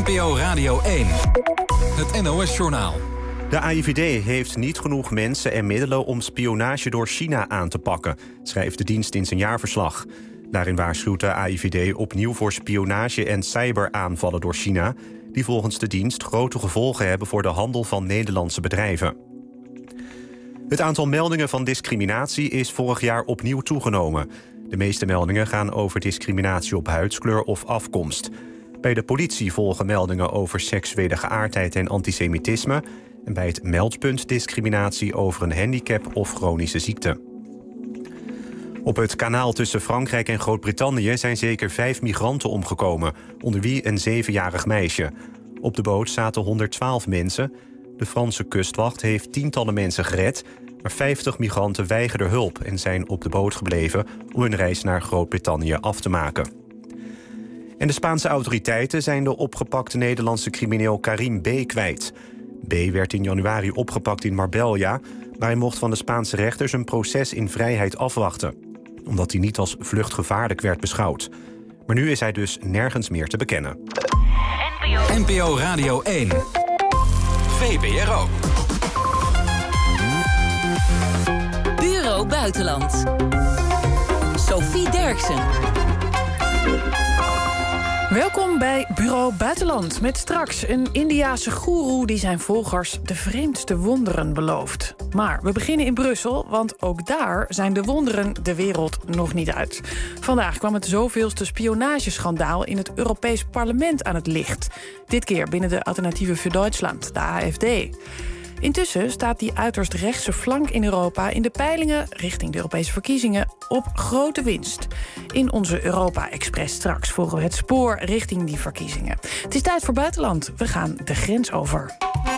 NPO Radio 1. Het NOS-journaal. De AIVD heeft niet genoeg mensen en middelen om spionage door China aan te pakken, schrijft de dienst in zijn jaarverslag. Daarin waarschuwt de AIVD opnieuw voor spionage en cyberaanvallen door China, die volgens de dienst grote gevolgen hebben voor de handel van Nederlandse bedrijven. Het aantal meldingen van discriminatie is vorig jaar opnieuw toegenomen. De meeste meldingen gaan over discriminatie op huidskleur of afkomst. Bij de politie volgen meldingen over seksuele geaardheid en antisemitisme, en bij het meldpunt discriminatie over een handicap of chronische ziekte. Op het kanaal tussen Frankrijk en Groot-Brittannië zijn zeker 5 migranten omgekomen, onder wie een 7-jarig meisje. Op de boot zaten 112 mensen. De Franse kustwacht heeft tientallen mensen gered, maar 50 migranten weigerden hulp en zijn op de boot gebleven om hun reis naar Groot-Brittannië af te maken. En de Spaanse autoriteiten zijn de opgepakte Nederlandse crimineel Karim B. kwijt. B. werd in januari opgepakt in Marbella, maar hij mocht van de Spaanse rechters een proces in vrijheid afwachten, omdat hij niet als vluchtgevaarlijk werd beschouwd. Maar nu is hij dus nergens meer te bekennen. NPO Radio 1. VPRO. Bureau Buitenland. Sophie Derksen. Welkom bij Bureau Buitenland. Met straks een Indiase goeroe die zijn volgers de vreemdste wonderen belooft. Maar we beginnen in Brussel, want ook daar zijn de wonderen de wereld nog niet uit. Vandaag kwam het zoveelste spionageschandaal in het Europees Parlement aan het licht. Dit keer binnen de Alternatieven voor Duitsland, de AfD. Intussen staat die uiterst rechtse flank in Europa in de peilingen richting de Europese verkiezingen op grote winst. In onze Europa-express straks volgen we het spoor richting die verkiezingen. Het is tijd voor buitenland. We gaan de grens over.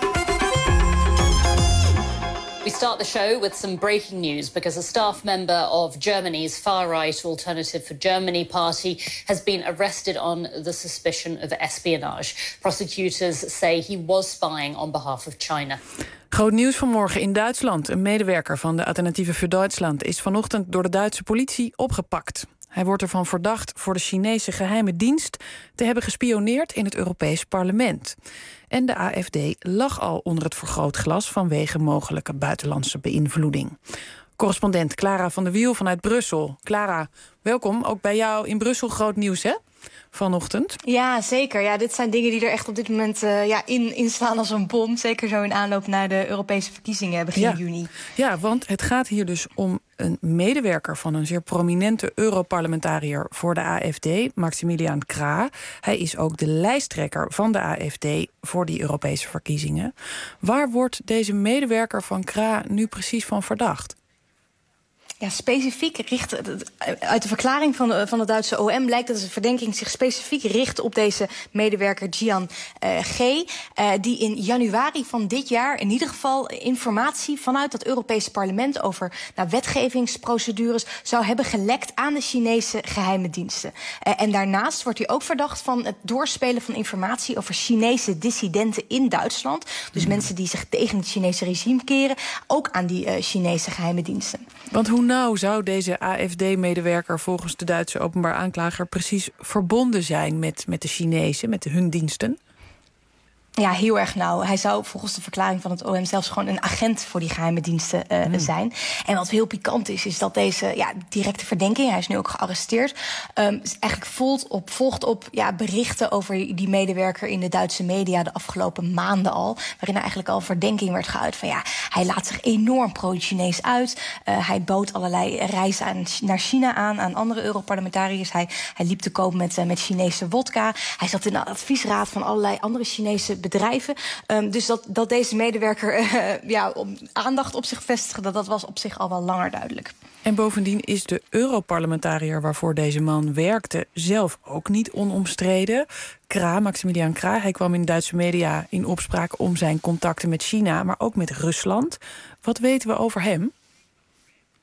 We start the show with some breaking news because a staff member of Germany's far-right Alternative for Germany party has been arrested on the suspicion of espionage. Prosecutors say he was spying on behalf of China. Groot nieuws vanmorgen in Duitsland. Een medewerker van de Alternatieven voor Duitsland is vanochtend door de Duitse politie opgepakt. Hij wordt ervan verdacht voor de Chinese geheime dienst te hebben gespioneerd in het Europees Parlement. En de AfD lag al onder het vergrootglas vanwege mogelijke buitenlandse beïnvloeding. Correspondent Clara van der Wiel vanuit Brussel. Clara, welkom. Ook bij jou in Brussel groot nieuws, hè? Vanochtend. Ja, zeker. Ja, dit zijn dingen die er echt op dit moment inslaan als een bom. Zeker zo in aanloop naar de Europese verkiezingen begin juni. Ja, want het gaat hier dus om een medewerker van een zeer prominente Europarlementariër voor de AfD, Maximilian Krah. Hij is ook de lijsttrekker van de AfD voor die Europese verkiezingen. Waar wordt deze medewerker van Krah nu precies van verdacht? Ja, specifiek richt uit de verklaring van het Duitse OM blijkt dat de verdenking zich specifiek richt op deze medewerker Jian G. Die in januari van dit jaar in ieder geval informatie vanuit het Europese parlement over wetgevingsprocedures zou hebben gelekt aan de Chinese geheime diensten. En daarnaast wordt hij ook verdacht van het doorspelen van informatie over Chinese dissidenten in Duitsland. Dus mensen die zich tegen het Chinese regime keren, ook aan die Chinese geheime diensten. Want hoe nou zou deze AfD-medewerker volgens de Duitse openbaar aanklager precies verbonden zijn met de Chinezen, met hun diensten? Ja, heel erg nauw. Hij zou volgens de verklaring van het OM zelfs gewoon een agent voor die geheime diensten zijn. En wat heel pikant is dat deze directe verdenking, hij is nu ook gearresteerd, eigenlijk volgt op berichten over die medewerker in de Duitse media de afgelopen maanden al, waarin er eigenlijk al verdenking werd geuit van hij laat zich enorm pro-Chinees uit. Hij bood allerlei reizen naar China aan andere Europarlementariërs. Hij liep te koop met Chinese wodka. Hij zat in de adviesraad van allerlei andere Chinese bedrijven. Dus dat deze medewerker aandacht op zich vestigde, dat was op zich al wel langer duidelijk. En bovendien is de Europarlementariër waarvoor deze man werkte zelf ook niet onomstreden. Maximilian Krah, hij kwam in Duitse media in opspraak om zijn contacten met China, maar ook met Rusland. Wat weten we over hem?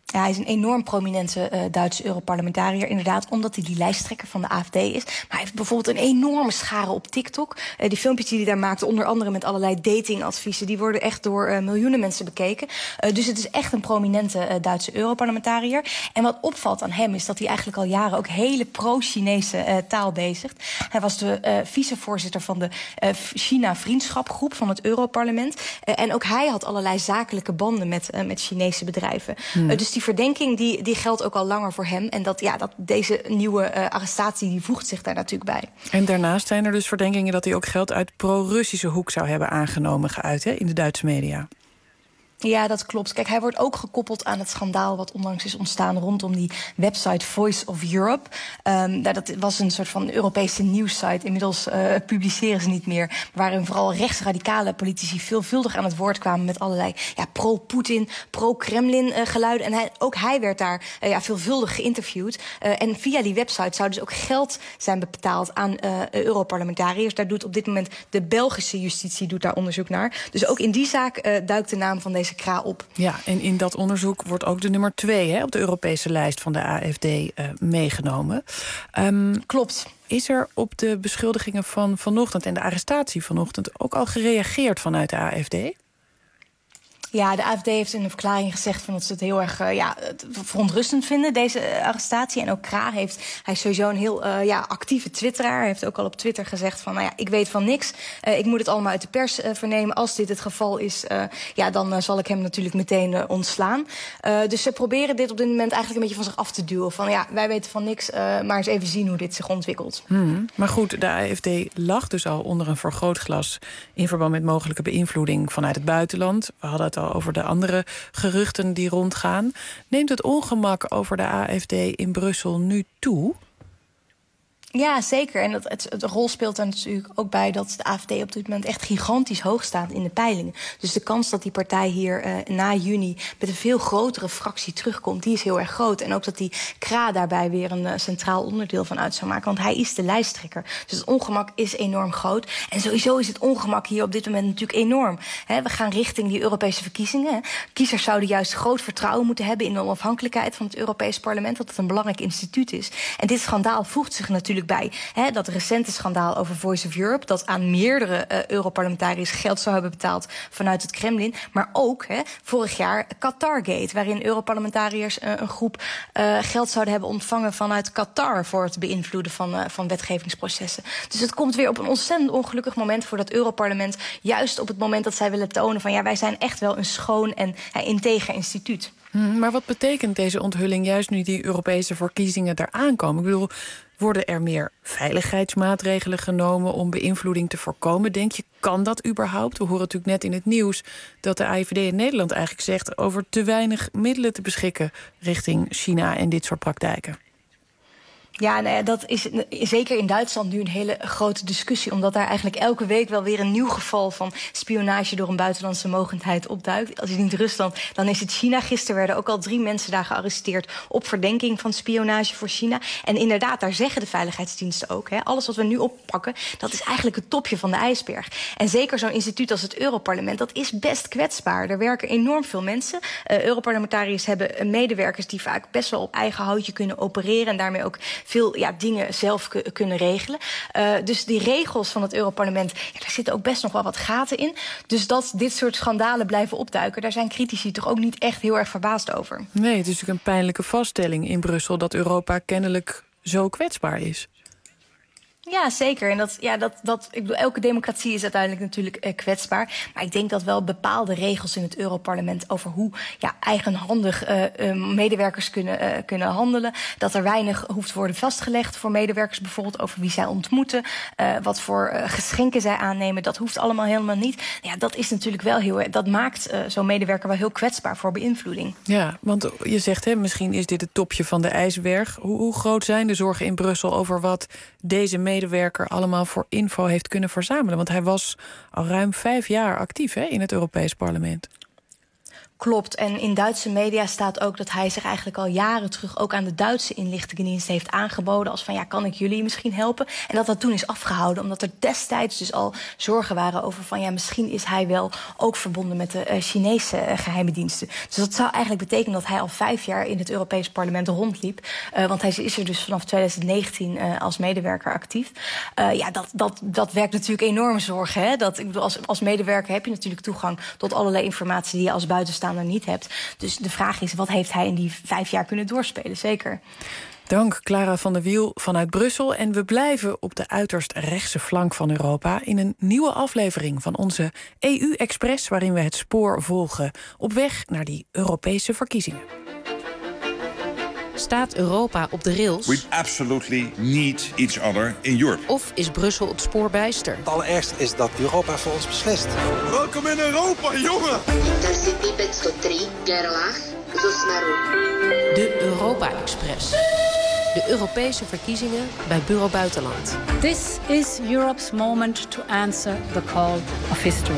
Ja, hij is een enorm prominente Duitse Europarlementariër. Inderdaad, omdat hij die lijsttrekker van de AfD is. Maar hij heeft bijvoorbeeld een enorme schare op TikTok. Die filmpjes die hij daar maakt, onder andere met allerlei datingadviezen, die worden echt door miljoenen mensen bekeken. Dus het is echt een prominente Duitse Europarlementariër. En wat opvalt aan hem is dat hij eigenlijk al jaren ook hele pro-Chinese taal bezigt. Hij was de vicevoorzitter van de China-vriendschapgroep van het Europarlement. En ook hij had allerlei zakelijke banden met Chinese bedrijven. Dus die verdenking die geldt ook al langer voor hem. En dat deze nieuwe arrestatie die voegt zich daar natuurlijk bij. En daarnaast zijn er dus verdenkingen dat hij ook geld uit pro-Russische hoek zou hebben aangenomen, geuit, hè, in de Duitse media. Ja, dat klopt. Kijk, hij wordt ook gekoppeld aan het schandaal wat onlangs is ontstaan rondom die website Voice of Europe. Dat was een soort van Europese nieuwssite. Inmiddels publiceren ze niet meer. Waarin vooral rechtsradicale politici veelvuldig aan het woord kwamen met allerlei pro-Poetin, pro-Kremlin geluiden. En ook hij werd daar veelvuldig geïnterviewd. En via die website zou dus ook geld zijn betaald aan Europarlementariërs. Daar doet op dit moment de Belgische justitie daar onderzoek naar. Dus ook in die zaak duikt de naam van deze Kra op. Ja, en in dat onderzoek wordt ook de nummer 2 op de Europese lijst van de AfD meegenomen. Klopt. Is er op de beschuldigingen van vanochtend en de arrestatie vanochtend ook al gereageerd vanuit de AfD? Ja, de AfD heeft in een verklaring gezegd dat ze het heel erg verontrustend vinden, deze arrestatie. En ook Kra hij is sowieso een heel actieve twitteraar. Hij heeft ook al op Twitter gezegd van, ik weet van niks. Ik moet het allemaal uit de pers vernemen. Als dit het geval is, dan zal ik hem natuurlijk meteen ontslaan. Dus ze proberen dit op dit moment eigenlijk een beetje van zich af te duwen. Van wij weten van niks, maar eens even zien hoe dit zich ontwikkelt. Maar goed, de AfD lag dus al onder een vergrootglas in verband met mogelijke beïnvloeding vanuit het buitenland. We hadden het al over de andere geruchten die rondgaan. Neemt het ongemak over de AfD in Brussel nu toe? Ja, zeker. En het rol speelt er natuurlijk ook bij dat de AfD op dit moment echt gigantisch hoog staat in de peilingen. Dus de kans dat die partij hier na juni met een veel grotere fractie terugkomt, die is heel erg groot. En ook dat die Kra daarbij weer een centraal onderdeel van uit zou maken. Want hij is de lijsttrekker. Dus het ongemak is enorm groot. En sowieso is het ongemak hier op dit moment natuurlijk enorm. We gaan richting die Europese verkiezingen. Kiezers zouden juist groot vertrouwen moeten hebben in de onafhankelijkheid van het Europees Parlement, dat het een belangrijk instituut is. En dit schandaal voegt zich natuurlijk bij. Dat recente schandaal over Voice of Europe, dat aan meerdere Europarlementariërs geld zou hebben betaald vanuit het Kremlin. Maar ook vorig jaar Qatargate, waarin Europarlementariërs een groep geld zouden hebben ontvangen vanuit Qatar voor het beïnvloeden van wetgevingsprocessen. Dus het komt weer op een ontzettend ongelukkig moment voor dat Europarlement. Juist op het moment dat zij willen tonen van wij zijn echt wel een schoon en integer instituut. Maar wat betekent deze onthulling juist nu die Europese verkiezingen eraan komen? Ik bedoel, worden er meer veiligheidsmaatregelen genomen om beïnvloeding te voorkomen? Denk je, kan dat überhaupt? We horen natuurlijk net in het nieuws dat de AIVD in Nederland eigenlijk zegt over te weinig middelen te beschikken richting China en dit soort praktijken. Ja, dat is zeker in Duitsland nu een hele grote discussie, omdat daar eigenlijk elke week wel weer een nieuw geval van spionage door een buitenlandse mogendheid opduikt. Als je niet Rusland, dan is het China. Gisteren werden ook al 3 mensen daar gearresteerd op verdenking van spionage voor China. En inderdaad, daar zeggen de veiligheidsdiensten ook, alles wat we nu oppakken, dat is eigenlijk het topje van de ijsberg. En zeker zo'n instituut als het Europarlement, dat is best kwetsbaar. Er werken enorm veel mensen. Europarlementariërs hebben medewerkers die vaak best wel op eigen houtje kunnen opereren en daarmee ook veel dingen zelf kunnen regelen. Dus die regels van het Europarlement, daar zitten ook best nog wel wat gaten in. Dus dat dit soort schandalen blijven opduiken, daar zijn critici toch ook niet echt heel erg verbaasd over. Nee, het is natuurlijk een pijnlijke vaststelling in Brussel dat Europa kennelijk zo kwetsbaar is. Ja, zeker. En ik bedoel, elke democratie is uiteindelijk natuurlijk kwetsbaar. Maar ik denk dat wel bepaalde regels in het Europarlement over hoe eigenhandig medewerkers kunnen handelen, dat er weinig hoeft te worden vastgelegd voor medewerkers, bijvoorbeeld over wie zij ontmoeten, wat voor geschenken zij aannemen, dat hoeft allemaal helemaal niet. Ja, dat is natuurlijk wel dat maakt zo'n medewerker wel heel kwetsbaar voor beïnvloeding. Ja, want je zegt, misschien is dit het topje van de ijsberg. Hoe groot zijn de zorgen in Brussel over wat deze medewerker allemaal voor info heeft kunnen verzamelen? Want hij was al ruim 5 jaar actief in het Europees Parlement. Klopt. En in Duitse media staat ook dat hij zich eigenlijk al jaren terug ook aan de Duitse inlichtingendienst heeft aangeboden als van kan ik jullie misschien helpen? En dat toen is afgehouden, omdat er destijds dus al zorgen waren over van misschien is hij wel ook verbonden met de Chinese geheime diensten. Dus dat zou eigenlijk betekenen dat hij al 5 jaar in het Europees Parlement rondliep. Want hij is er dus vanaf 2019 als medewerker actief. Dat werkt natuurlijk enorme zorgen. Hè? Als medewerker heb je natuurlijk toegang tot allerlei informatie die je als buitenstaander niet hebt. Dus de vraag is, wat heeft hij in die 5 jaar kunnen doorspelen? Zeker. Dank, Clara van der Wiel vanuit Brussel. En we blijven op de uiterst rechtse flank van Europa in een nieuwe aflevering van onze EU-express, waarin we het spoor volgen op weg naar die Europese verkiezingen. Staat Europa op de rails? We absolutely need each other in Europe. Of is Brussel het spoor bijster? Het allerergste is dat Europa voor ons beslist. Welkom in Europa, jongen! Intercity 503, Gerlach, Zusmaru. De Europa-express. De Europese verkiezingen bij Bureau Buitenland. This is Europe's moment to answer the call of history.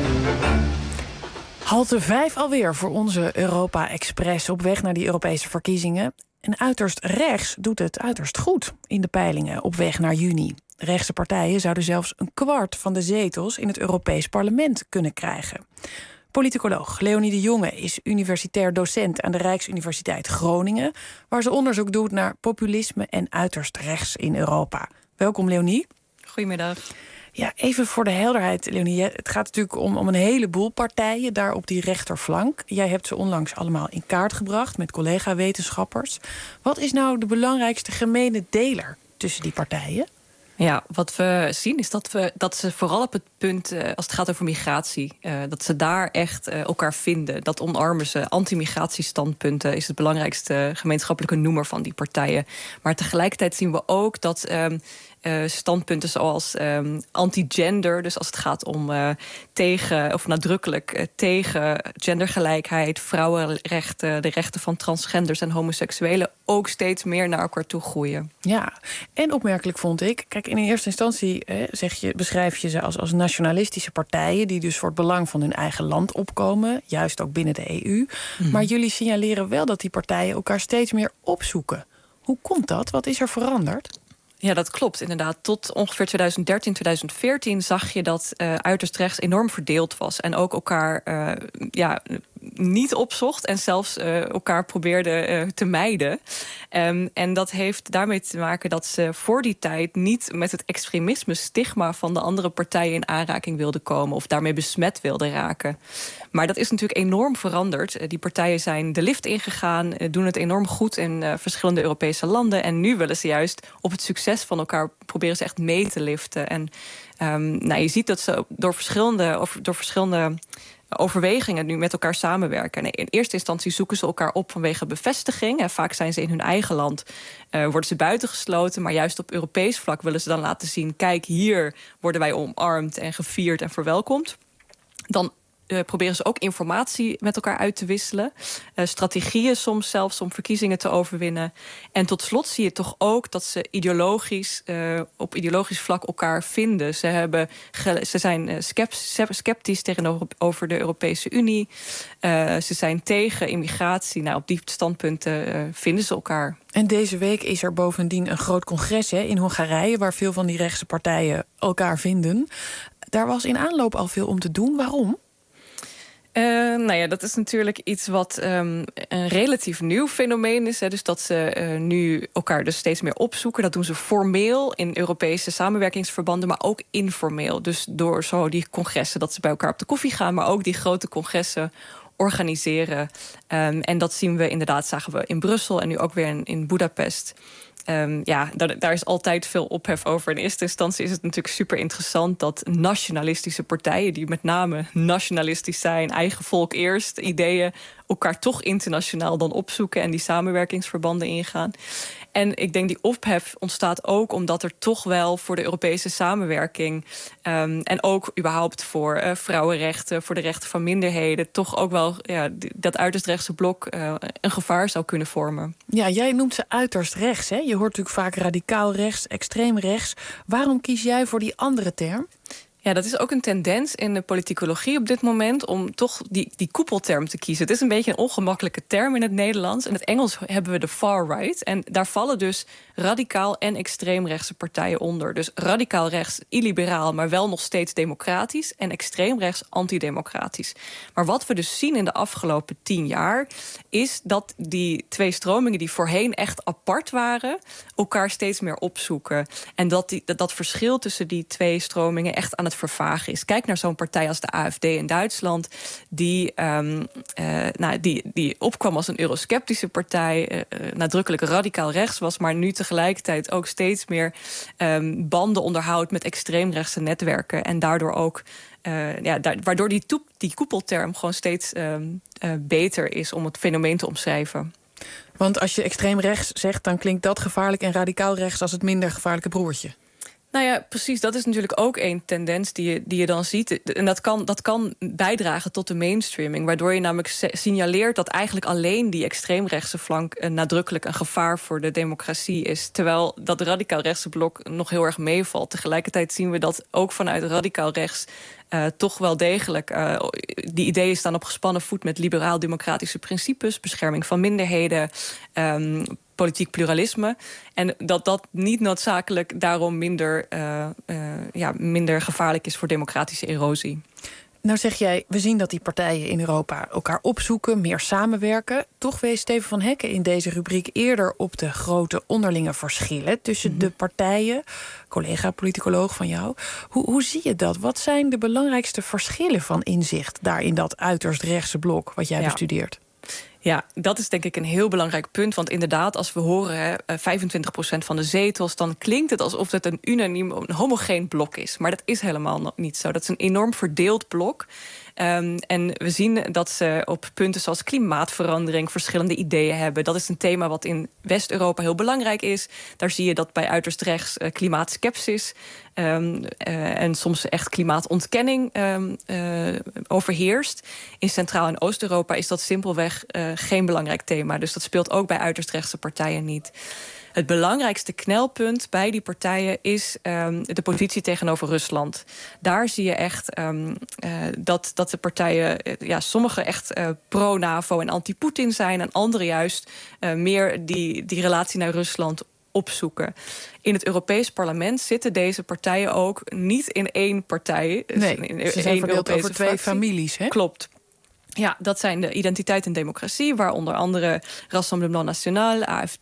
Halte 5 alweer voor onze Europa-express op weg naar die Europese verkiezingen. En uiterst rechts doet het uiterst goed in de peilingen op weg naar juni. Rechtse partijen zouden zelfs 1/4 van de zetels in het Europees Parlement kunnen krijgen. Politicoloog Leonie de Jonge is universitair docent aan de Rijksuniversiteit Groningen, waar ze onderzoek doet naar populisme en uiterst rechts in Europa. Welkom, Leonie. Goedemiddag. Ja, even voor de helderheid, Leonie. Het gaat natuurlijk om een heleboel partijen daar op die rechterflank. Jij hebt ze onlangs allemaal in kaart gebracht met collega-wetenschappers. Wat is nou de belangrijkste gemene deler tussen die partijen? Ja, wat we zien is dat ze vooral op het punt, als het gaat over migratie, dat ze daar echt elkaar vinden. Dat omarmen ze. Anti-migratiestandpunten is het belangrijkste gemeenschappelijke noemer van die partijen. Maar tegelijkertijd zien we ook dat standpunten zoals anti-gender, dus als het gaat om nadrukkelijk tegen gendergelijkheid, vrouwenrechten, de rechten van transgenders en homoseksuelen, ook steeds meer naar elkaar toe groeien. Ja, en opmerkelijk vond ik, kijk, in eerste instantie beschrijf je ze als nationalistische partijen die dus voor het belang van hun eigen land opkomen, juist ook binnen de EU. Mm-hmm. Maar jullie signaleren wel dat die partijen elkaar steeds meer opzoeken. Hoe komt dat? Wat is er veranderd? Ja, dat klopt inderdaad. Tot ongeveer 2013, 2014 zag je dat uiterst rechts enorm verdeeld was. En ook elkaar niet opzocht en zelfs elkaar probeerde te mijden. En dat heeft daarmee te maken dat ze voor die tijd niet met het extremisme stigma van de andere partijen in aanraking wilden komen of daarmee besmet wilden raken. Maar dat is natuurlijk enorm veranderd. Die partijen zijn de lift ingegaan, doen het enorm goed in verschillende Europese landen. En nu willen ze juist op het succes van elkaar proberen ze echt mee te liften. En je ziet dat ze door verschillende overwegingen nu met elkaar samenwerken. En in eerste instantie zoeken ze elkaar op vanwege bevestiging. En vaak zijn ze in hun eigen land, worden ze buitengesloten. Maar juist op Europees vlak willen ze dan laten zien, kijk, hier worden wij omarmd en gevierd en verwelkomd. Dan proberen ze ook informatie met elkaar uit te wisselen. Strategieën soms zelfs om verkiezingen te overwinnen. En tot slot zie je toch ook dat ze op ideologisch vlak elkaar vinden. Ze zijn sceptisch tegenover de Europese Unie. Ze zijn tegen immigratie. Op die standpunten vinden ze elkaar. En deze week is er bovendien een groot congres in Hongarije, waar veel van die rechtse partijen elkaar vinden. Daar was in aanloop al veel om te doen. Waarom? Dat is natuurlijk iets wat een relatief nieuw fenomeen is. Dus dat ze nu elkaar dus steeds meer opzoeken. Dat doen ze formeel in Europese samenwerkingsverbanden, maar ook informeel. Dus door zo die congressen, dat ze bij elkaar op de koffie gaan, maar ook die grote congressen organiseren. En dat zagen we in Brussel en nu ook weer in Budapest. Daar is altijd veel ophef over. In eerste instantie is het natuurlijk super interessant dat nationalistische partijen, die met name nationalistisch zijn, eigen volk eerst, ideeën, elkaar toch internationaal dan opzoeken en die samenwerkingsverbanden ingaan. En ik denk die ophef ontstaat ook omdat er toch wel voor de Europese samenwerking en ook überhaupt voor vrouwenrechten, voor de rechten van minderheden, toch ook wel dat uiterst rechtse blok een gevaar zou kunnen vormen. Ja, jij noemt ze uiterst rechts, hè? Je hoort natuurlijk vaak radicaal rechts, extreem rechts. Waarom kies jij voor die andere term? Ja, dat is ook een tendens in de politicologie op dit moment om toch die koepelterm te kiezen. Het is een beetje een ongemakkelijke term in het Nederlands. In het Engels hebben we de far right. En daar vallen dus radicaal en extreemrechtse partijen onder. Dus radicaal rechts, illiberaal, maar wel nog steeds democratisch. En extreemrechts, antidemocratisch. Maar wat we dus zien in de afgelopen 10 jaar is dat die twee stromingen die voorheen echt apart waren, elkaar steeds meer opzoeken. En dat verschil tussen die twee stromingen echt aan het vervagen is. Kijk naar zo'n partij als de AfD in Duitsland, die opkwam als een eurosceptische partij, nadrukkelijk radicaal rechts was, maar nu tegelijkertijd ook steeds meer banden onderhoudt met extreemrechtse netwerken. En daardoor ook waardoor die koepelterm gewoon steeds beter is om het fenomeen te omschrijven. Want als je extreem rechts zegt, dan klinkt dat gevaarlijk en radicaal rechts als het minder gevaarlijke broertje. Nou ja, precies. Dat is natuurlijk ook een tendens die je dan ziet. En dat kan bijdragen tot de mainstreaming. Waardoor je namelijk signaleert dat eigenlijk alleen die extreemrechtse flank nadrukkelijk een gevaar voor de democratie is. Terwijl dat radicaal rechtse blok nog heel erg meevalt. Tegelijkertijd zien we dat ook vanuit radicaal rechts toch wel degelijk die ideeën staan op gespannen voet met liberaal-democratische principes, bescherming van minderheden, politiek pluralisme. En dat niet noodzakelijk daarom minder gevaarlijk is voor democratische erosie. Nou zeg jij, we zien dat die partijen in Europa elkaar opzoeken, meer samenwerken. Toch wees Steven van Hekken in deze rubriek eerder op de grote onderlinge verschillen tussen de partijen. Collega-politicoloog van jou. Hoe zie je dat? Wat zijn de belangrijkste verschillen van inzicht daar in dat uiterst rechtse blok wat jij bestudeert? Ja, dat is denk ik een heel belangrijk punt. Want inderdaad, als we horen 25% van de zetels, dan klinkt het alsof het een homogeen blok is. Maar dat is helemaal niet zo. Dat is een enorm verdeeld blok. En we zien dat ze op punten zoals klimaatverandering verschillende ideeën hebben. Dat is een thema wat in West-Europa heel belangrijk is. Daar zie je dat bij uiterst rechts klimaatskepsis en soms echt klimaatontkenning overheerst. In Centraal- en Oost-Europa is dat simpelweg geen belangrijk thema. Dus dat speelt ook bij uiterst rechtse partijen niet. Het belangrijkste knelpunt bij die partijen is de positie tegenover Rusland. Daar zie je echt dat de partijen, sommige echt pro-NAVO en anti-Poetin zijn, en andere juist meer die relatie naar Rusland opzoeken. In het Europees Parlement zitten deze partijen ook niet in één partij. Nee, ze zijn verdeeld over twee families, hè? Klopt. Ja, dat zijn de Identiteit en Democratie, waar onder andere Rassemblement National, AFD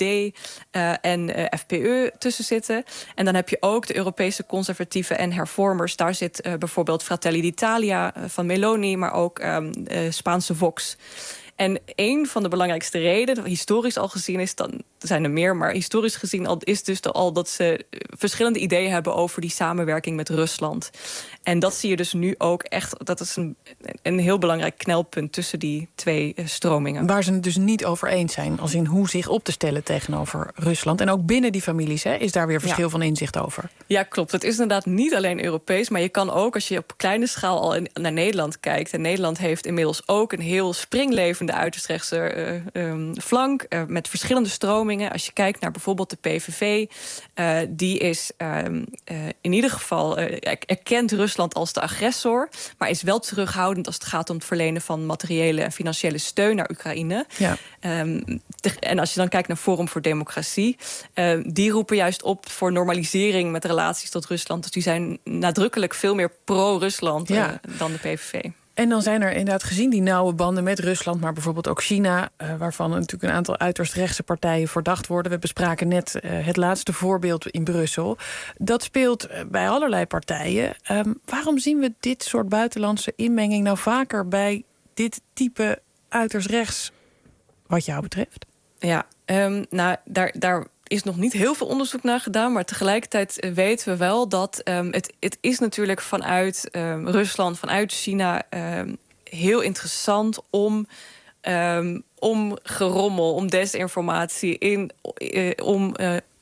en FPÖ tussen zitten. En dan heb je ook de Europese conservatieven en hervormers. Daar zit bijvoorbeeld Fratelli d'Italia van Meloni, maar ook Spaanse Vox. En een van de belangrijkste redenen, historisch al gezien is, dan zijn er meer, maar historisch gezien is dus al dat ze verschillende ideeën hebben over die samenwerking met Rusland. En dat zie je dus nu ook echt, dat is een heel belangrijk knelpunt tussen die twee stromingen. Waar ze het dus niet over eens zijn, als in hoe zich op te stellen tegenover Rusland. En ook binnen die families is daar weer verschil van inzicht over. Ja, klopt. Het is inderdaad niet alleen Europees, maar je kan ook, als je op kleine schaal al naar Nederland kijkt, en Nederland heeft inmiddels ook een heel springlevende uiterst rechtse flank met verschillende stromingen. Als je kijkt naar bijvoorbeeld de PVV, die is in ieder geval erkent Rusland als de agressor, maar is wel terughoudend als het gaat om het verlenen van materiële en financiële steun naar Oekraïne. Ja. En als je dan kijkt naar Forum voor Democratie, die roepen juist op voor normalisering met relaties tot Rusland. Dus die zijn nadrukkelijk veel meer pro-Rusland dan de PVV. En dan zijn er inderdaad gezien die nauwe banden met Rusland, maar bijvoorbeeld ook China, waarvan natuurlijk een aantal uiterst rechtse partijen verdacht worden. We bespraken net het laatste voorbeeld in Brussel. Dat speelt bij allerlei partijen. Waarom zien we dit soort buitenlandse inmenging nou vaker bij dit type uiterst rechts, wat jou betreft? Ja, daar is nog niet heel veel onderzoek naar gedaan, maar tegelijkertijd weten we wel dat het is natuurlijk vanuit Rusland, vanuit China heel interessant om gerommel, om desinformatie, om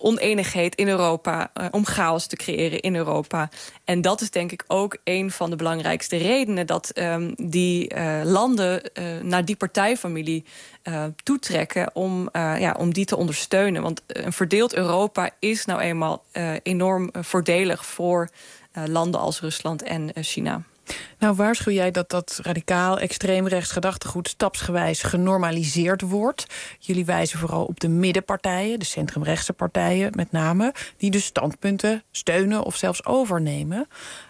oneenigheid in Europa, om chaos te creëren in Europa. En dat is denk ik ook een van de belangrijkste redenen dat die landen naar die partijfamilie toetrekken om die te ondersteunen. Want een verdeeld Europa is nou eenmaal enorm voordelig voor landen als Rusland en China. Nou, waarschuw jij dat radicaal extreemrechts gedachtegoed stapsgewijs genormaliseerd wordt. Jullie wijzen vooral op de middenpartijen, de centrumrechtse partijen met name, die de standpunten steunen of zelfs overnemen.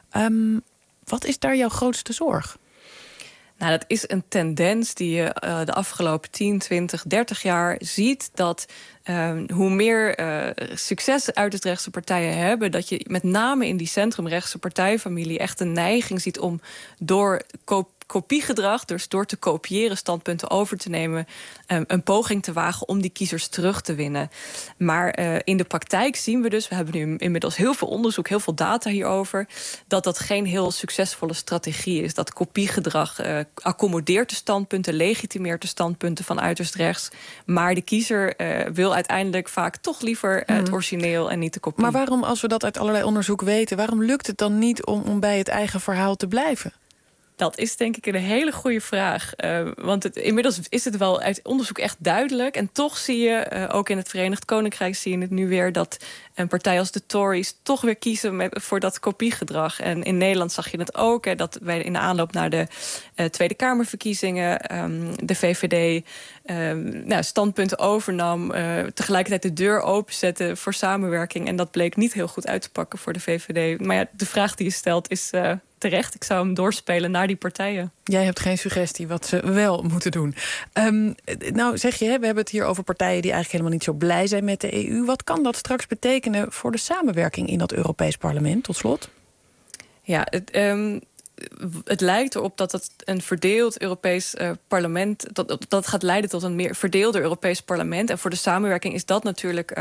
Wat is daar jouw grootste zorg? Nou, dat is een tendens die je de afgelopen 10, 20, 30 jaar ziet, dat hoe meer succes uiterstrechtse partijen hebben, dat je met name in die centrumrechtse partijfamilie echt een neiging ziet om door kopiegedrag, dus door te kopiëren, standpunten over te nemen, een poging te wagen om die kiezers terug te winnen. Maar in de praktijk zien we dus, we hebben nu inmiddels heel veel onderzoek, heel veel data hierover, dat geen heel succesvolle strategie is. Dat kopiegedrag accommodeert de standpunten, legitimeert de standpunten van uiterst rechts, maar de kiezer wil uiteindelijk vaak toch liever het origineel en niet de kopie. Maar waarom, als we dat uit allerlei onderzoek weten, waarom lukt het dan niet om bij het eigen verhaal te blijven? Dat is denk ik een hele goede vraag. Want inmiddels is het wel uit onderzoek echt duidelijk. En toch zie je, ook in het Verenigd Koninkrijk zie je het nu weer, dat een partij als de Tories toch weer kiezen voor dat kopiegedrag. En in Nederland zag je het ook. Dat wij in de aanloop naar de Tweede Kamerverkiezingen de VVD standpunten overnam. Tegelijkertijd de deur openzette voor samenwerking. En dat bleek niet heel goed uit te pakken voor de VVD. Maar ja, de vraag die je stelt is terecht. Ik zou hem doorspelen naar die partijen. Jij hebt geen suggestie wat ze wel moeten doen. Nou zeg je, we hebben het hier over partijen die eigenlijk helemaal niet zo blij zijn met de EU. Wat kan dat straks betekenen voor de samenwerking in dat Europees Parlement, tot slot? Ja, het lijkt erop dat het een verdeeld Europees parlement, dat gaat leiden tot een meer verdeelde Europees parlement. En voor de samenwerking is dat natuurlijk,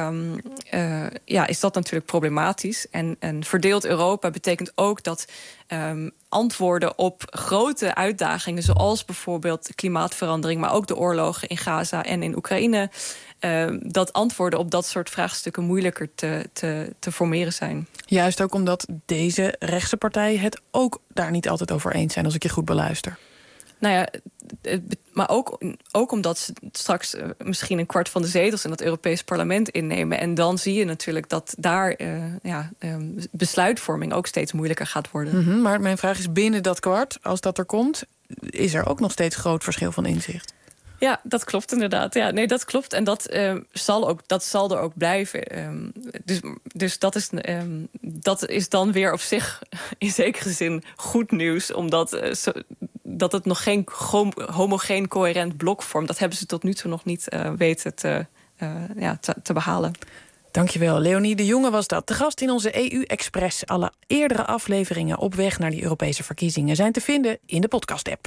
problematisch. En een verdeeld Europa betekent ook dat antwoorden op grote uitdagingen, zoals bijvoorbeeld klimaatverandering, maar ook de oorlogen in Gaza en in Oekraïne, dat antwoorden op dat soort vraagstukken moeilijker te formeren zijn. Juist ook omdat deze rechtse partijen het ook daar niet altijd over eens zijn, als ik je goed beluister. Nou ja, maar ook omdat ze straks misschien een kwart van de zetels in het Europees Parlement innemen. En dan zie je natuurlijk dat daar besluitvorming ook steeds moeilijker gaat worden. Maar mijn vraag is, binnen dat kwart, als dat er komt, is er ook nog steeds groot verschil van inzicht? Ja, dat klopt inderdaad. Ja, nee, dat klopt. En dat zal er ook blijven. Dus dat is dan weer op zich in zekere zin goed nieuws, omdat dat het nog geen homogeen, coherent blok vormt. Dat hebben ze tot nu toe nog niet weten te behalen. Dankjewel, Leonie de Jonge was dat. De gast in onze EU-Express. Alle eerdere afleveringen op weg naar die Europese verkiezingen zijn te vinden in de podcast-app.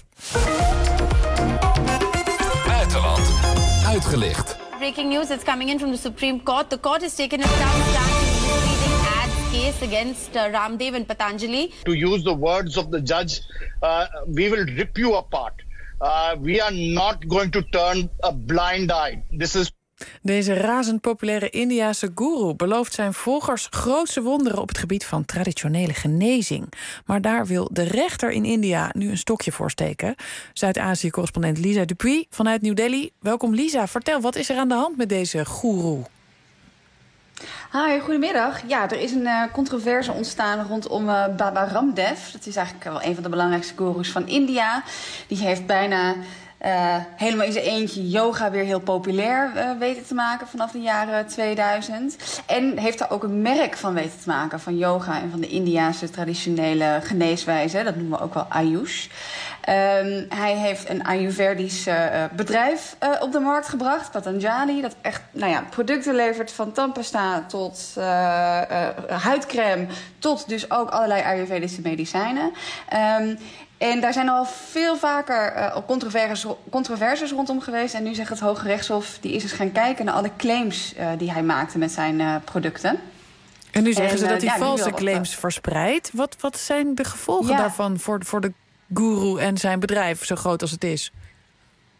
Buitenland uitgelicht. Breaking news that's coming in from the Supreme Court. The court has taken a stance in the misleading ads case against Ramdev and Patanjali. To use the words of the judge, we will rip you apart. We are not going to turn a blind eye. Deze razend populaire Indiase goeroe belooft zijn volgers grootse wonderen op het gebied van traditionele genezing. Maar daar wil de rechter in India nu een stokje voor steken. Zuid-Azië-correspondent Lisa Dupuy vanuit New Delhi. Welkom Lisa, vertel, wat is er aan de hand met deze goeroe? Hi, goedemiddag. Ja, er is een controverse ontstaan rondom Baba Ramdev. Dat is eigenlijk wel een van de belangrijkste goeroes van India. Die heeft bijna helemaal in zijn eentje yoga weer heel populair weten te maken vanaf de jaren 2000. En heeft daar ook een merk van weten te maken, van yoga en van de Indiase traditionele geneeswijze. Dat noemen we ook wel Ayush. Hij heeft een Ayurvedisch bedrijf op de markt gebracht, Patanjali. Dat echt producten levert, van tandpasta tot huidcrème, tot dus ook allerlei Ayurvedische medicijnen. En daar zijn al veel vaker controversies rondom geweest. En nu zegt het Hoge Rechtshof, die is eens gaan kijken naar alle claims die hij maakte met zijn producten. En nu zeggen ze dat hij valse claims verspreidt. Wat zijn de gevolgen daarvan voor de goeroe en zijn bedrijf, zo groot als het is?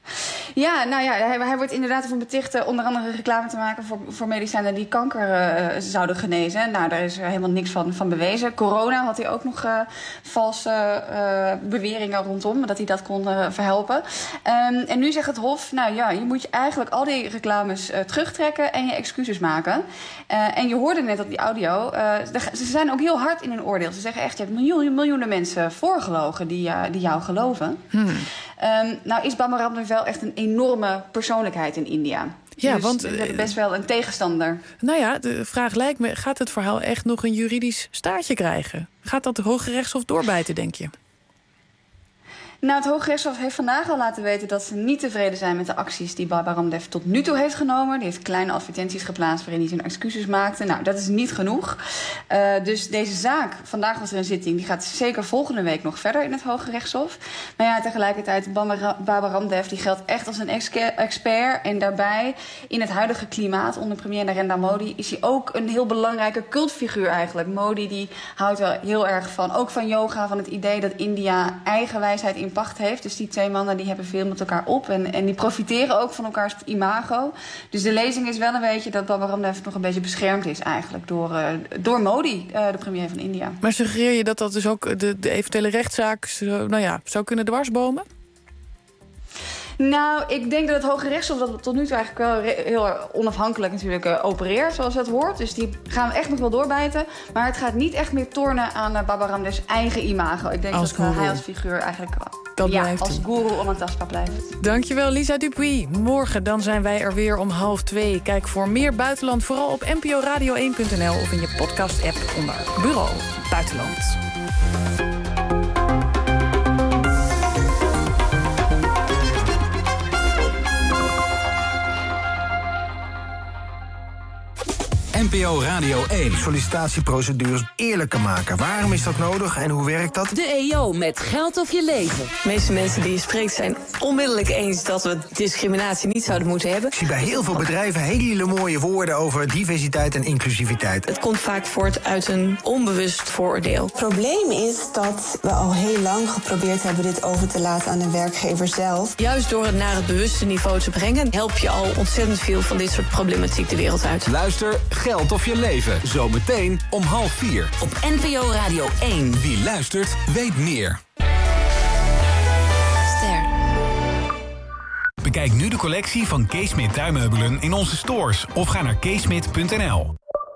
Ja, nou ja, hij wordt inderdaad ervan beticht onder andere reclame te maken voor medicijnen die kanker zouden genezen. Nou, daar is helemaal niks van bewezen. Corona had hij ook nog valse beweringen rondom, dat hij dat kon verhelpen. En nu zegt het Hof, nou ja, je moet eigenlijk al die reclames terugtrekken en je excuses maken. En je hoorde net op die audio, ze zijn ook heel hard in hun oordeel. Ze zeggen echt, je hebt miljoenen mensen voorgelogen die jou geloven. Nou is Baba Ramdev wel echt een enorme persoonlijkheid in India. Ja, dus want we hebben best wel een tegenstander. Nou ja, de vraag lijkt me, gaat het verhaal echt nog een juridisch staartje krijgen? Gaat dat de Hoge Rechtshof doorbijten, denk je? Nou, het Hoge Rechtshof heeft vandaag al laten weten dat ze niet tevreden zijn met de acties die Baba Ramdev tot nu toe heeft genomen. Die heeft kleine advertenties geplaatst waarin hij zijn excuses maakte. Nou, dat is niet genoeg. Dus deze zaak, vandaag was er een zitting, die gaat zeker volgende week nog verder in het Hoge Rechtshof. Maar ja, tegelijkertijd, Baba Ramdev die geldt echt als een expert. En daarbij, in het huidige klimaat onder premier Narendra Modi, is hij ook een heel belangrijke cultfiguur eigenlijk. Modi die houdt wel heel erg van, ook van yoga, van het idee dat India eigen wijsheid in pacht heeft. Dus die twee mannen die hebben veel met elkaar op. En die profiteren ook van elkaars imago. Dus de lezing is wel een beetje dat Baba Ramdev nog een beetje beschermd is eigenlijk door Modi, de premier van India. Maar suggereer je dat dus ook de eventuele rechtszaak zou kunnen dwarsbomen? Nou, ik denk dat het Hoge Rechtshof dat tot nu toe eigenlijk wel heel onafhankelijk natuurlijk opereert, zoals dat hoort. Dus die gaan we echt nog wel doorbijten. Maar het gaat niet echt meer tornen aan Baba Ramdevs eigen imago. Ik denk dat hij als figuur eigenlijk als goeroe onaantastbaar blijft. Dankjewel, Lisa Dupuy. Morgen dan zijn wij er weer om 1:30. Kijk voor meer buitenland vooral op nporadio1.nl of in je podcast-app onder Bureau Buitenland. NPO Radio 1. Sollicitatieprocedures eerlijker maken. Waarom is dat nodig en hoe werkt dat? De EO met Geld of je leven. De meeste mensen die je spreekt zijn onmiddellijk eens dat we discriminatie niet zouden moeten hebben. Ik zie bij heel veel bedrijven hele mooie woorden over diversiteit en inclusiviteit. Het komt vaak voort uit een onbewust vooroordeel. Het probleem is dat we al heel lang geprobeerd hebben dit over te laten aan de werkgever zelf. Juist door het naar het bewuste niveau te brengen, help je al ontzettend veel van dit soort problematiek de wereld uit. Luister Geld of je leven. Zometeen om 3:30. Op NPO Radio 1. Wie luistert, weet meer. Ster. Bekijk nu de collectie van Keesmit tuinmeubelen in onze stores. Of ga naar keesmit.nl.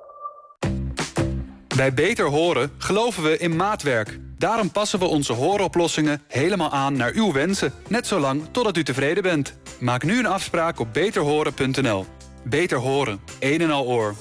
Bij Beter Horen geloven we in maatwerk. Daarom passen we onze hooroplossingen helemaal aan naar uw wensen. Net zolang totdat u tevreden bent. Maak nu een afspraak op beterhoren.nl. Beter Horen. Een en al oor.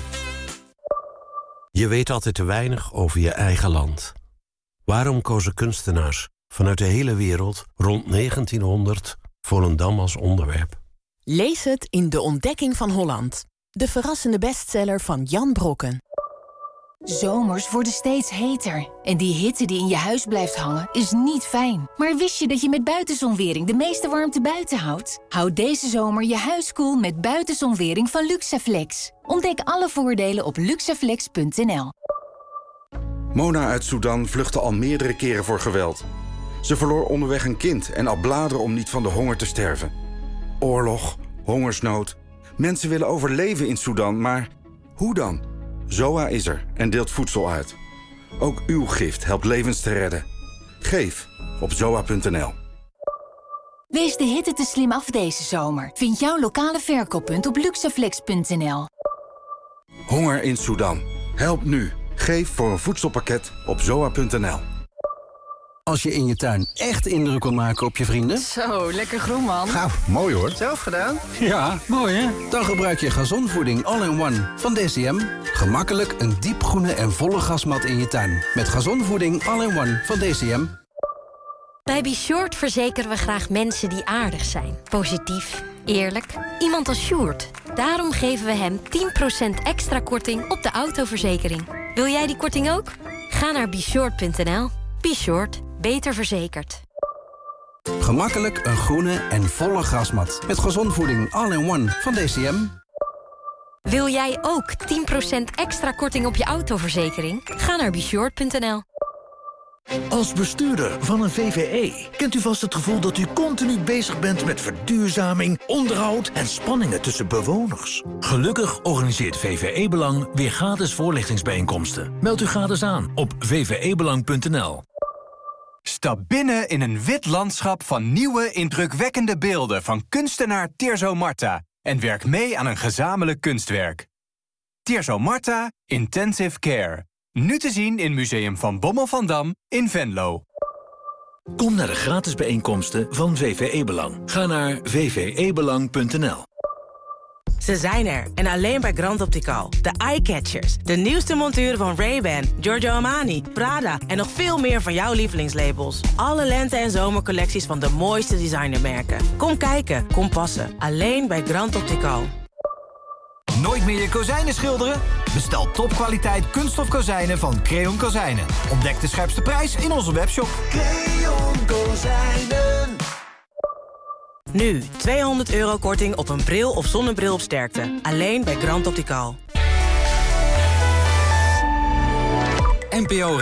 Je weet altijd te weinig over je eigen land. Waarom kozen kunstenaars vanuit de hele wereld rond 1900 Volendam als onderwerp? Lees het in De Ontdekking van Holland. De verrassende bestseller van Jan Brokken. Zomers worden steeds heter. En die hitte die in je huis blijft hangen is niet fijn. Maar wist je dat je met buitenzonwering de meeste warmte buiten houdt? Houd deze zomer je huis koel met buitenzonwering van Luxaflex. Ontdek alle voordelen op luxaflex.nl. Mona uit Sudan vluchtte al meerdere keren voor geweld. Ze verloor onderweg een kind en at bladeren om niet van de honger te sterven. Oorlog, hongersnood. Mensen willen overleven in Sudan, maar hoe dan? ZOA is er en deelt voedsel uit. Ook uw gift helpt levens te redden. Geef op zoa.nl. Wees de hitte te slim af deze zomer. Vind jouw lokale verkooppunt op luxaflex.nl. Honger in Sudan. Help nu. Geef voor een voedselpakket op zoa.nl. Als je in je tuin echt indruk wil maken op je vrienden... Zo, lekker groen, man. Nou, mooi hoor. Zelf gedaan? Ja, mooi hè? Dan gebruik je Gazonvoeding All-in-One van DCM. Gemakkelijk een diepgroene en volle gasmat in je tuin. Met Gazonvoeding All-in-One van DCM. Bij Be Short verzekeren we graag mensen die aardig zijn. Positief, eerlijk. Iemand als Sjoerd. Daarom geven we hem 10% extra korting op de autoverzekering. Wil jij die korting ook? Ga naar beshort.nl. Be Short. Beter verzekerd. Gemakkelijk een groene en volle grasmat. Met Gazonvoeding All-in-One van DCM. Wil jij ook 10% extra korting op je autoverzekering? Ga naar beshort.nl. Als bestuurder van een VVE kent u vast het gevoel dat u continu bezig bent met verduurzaming, onderhoud en spanningen tussen bewoners. Gelukkig organiseert VVE Belang weer gratis voorlichtingsbijeenkomsten. Meld u gratis aan op vvebelang.nl. Stap binnen in een wit landschap van nieuwe, indrukwekkende beelden van kunstenaar Tirso Marta en werk mee aan een gezamenlijk kunstwerk. Tirso Marta Intensive Care. Nu te zien in Museum Van Bommel van Dam in Venlo. Kom naar de gratis bijeenkomsten van VVE Belang. Ga naar vvebelang.nl. Ze zijn er en alleen bij Grand Optical. De Eyecatchers, de nieuwste monturen van Ray-Ban, Giorgio Armani, Prada en nog veel meer van jouw lievelingslabels. Alle lente- en zomercollecties van de mooiste designermerken. Kom kijken, kom passen. Alleen bij Grand Optical. Nooit meer je kozijnen schilderen? Bestel topkwaliteit kunststof kozijnen van Creon Kozijnen. Ontdek de scherpste prijs in onze webshop. Creon Kozijnen. Nu, €200 korting op een bril of zonnebril op sterkte. Alleen bij Grand Optical. NPO